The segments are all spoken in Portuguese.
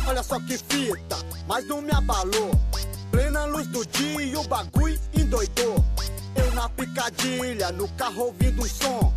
Olha só que fita, mas não me abalou. Plena luz do dia, o bagulho endoidou. Eu na picadilha, no carro ouvindo um som.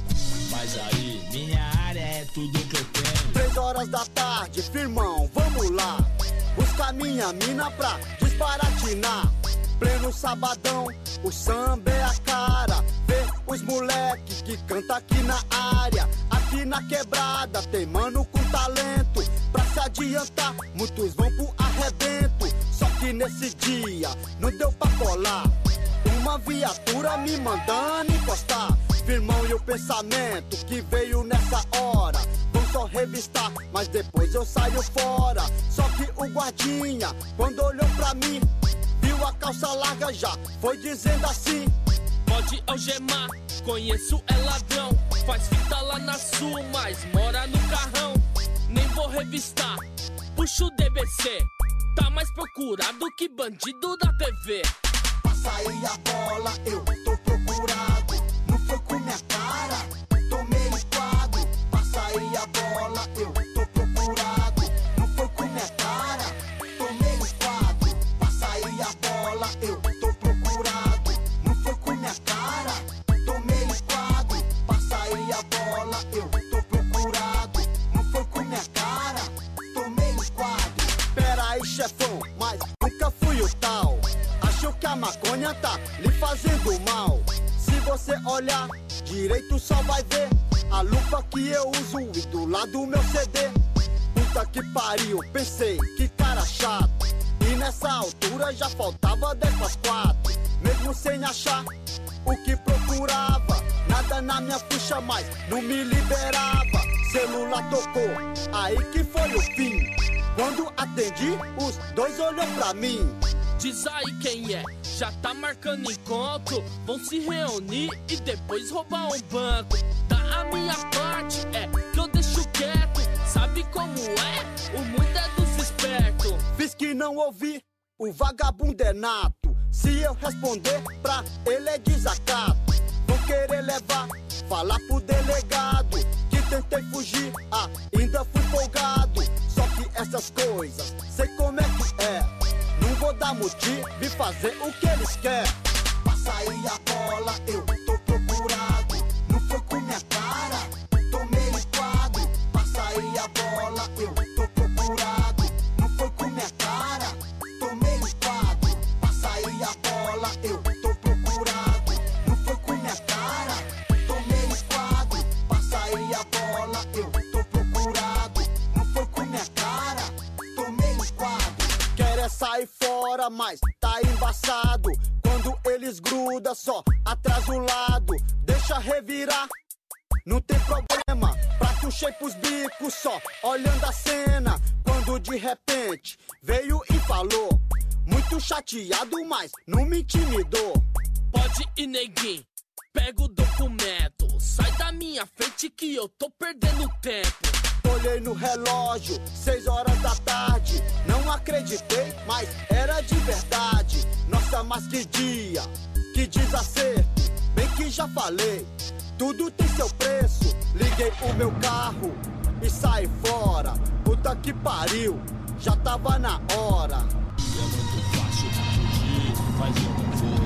Mas aí, minha área é tudo que eu tenho. 3 horas da tarde, firmão, vamos lá. Buscar minha mina pra desbaratinar. Pleno sabadão, o samba é a cara. Vê os moleque que canta aqui na área. Aqui na quebrada tem mano com talento. Pra se adiantar, muitos vão pro arrebento. Só que nesse dia não deu pra colar. Uma viatura me mandando encostar. Firmão, e o pensamento que veio nessa hora. Vão só revistar, mas depois eu saio fora. Só que o guardinha, quando olhou pra mim, viu a calça larga, já foi dizendo assim: pode algemar, conheço é ladrão. Faz fita lá na sul, mas mora no carrão. Nem vou revistar, puxa o DBC. Tá mais procurado que bandido da TV. Passa aí a bola, eu tô procurado. Não foi com minha cara, tomei quadro. Passa aí a bola, eu tô procurado. Não foi com minha cara, tomei quadro. Passa aí a bola, eu tô procurado. Não foi com minha cara, tomei quadro. Passa aí a bola, eu tô procurado. Não foi com minha cara, tomei quadro. Pera aí, chefão, mas nunca fui o tal. Acho que a maconha tá lhe fazendo mal. Se você olhar direito só vai ver a lupa que eu uso e do lado meu CD. Puta que pariu, pensei, que cara chato. E nessa altura já faltava 10:04. Mesmo sem achar o que procurava, nada na minha ficha mais não me liberava. Celular tocou, aí que foi o fim. Quando atendi, os dois olhou pra mim. Diz aí quem é, já tá marcando encontro. Vão se reunir e depois roubar um banco. Da a minha parte é que eu deixo quieto. Sabe como é? O mundo é dos espertos. Fiz que não ouvi, o vagabundo é nato. Se eu responder pra ele é desacato. Vão querer levar, falar pro delegado que tentei fugir, ainda fui folgado. Só que essas coisas, sei como é que é. Não vou dar motivo e fazer o que eles querem. Passa aí a bola, eu tô procurado. Não foi com minha cara, tomei quadro. Passa aí a bola, eu tô procurado. Não foi com minha cara, tomei quadro. Passa aí a bola, eu tô procurado. Não foi com minha cara, tomei quadro. Passa aí a bola, eu tô procurado. Não foi com minha cara, tomei quadro. Quer sair fora, mas tá embaçado. Quando eles grudam, só atrás o lado. Deixa revirar, não tem problema. Prato cheio pros bicos, só olhando a cena. Quando de repente veio e falou, muito chateado, mas não me intimidou. Pode ir, neguinho, pega o documento. Sai da minha frente que eu tô perdendo tempo. Olhei no relógio, 6 horas da tarde. Não acreditei, mas era de verdade. Nossa, mas que dia, que desacerto. Bem que já falei, tudo tem seu preço. Liguei o meu carro e saí fora. Puta que pariu, já tava na hora. E é muito fácil fugir, mas eu não vou.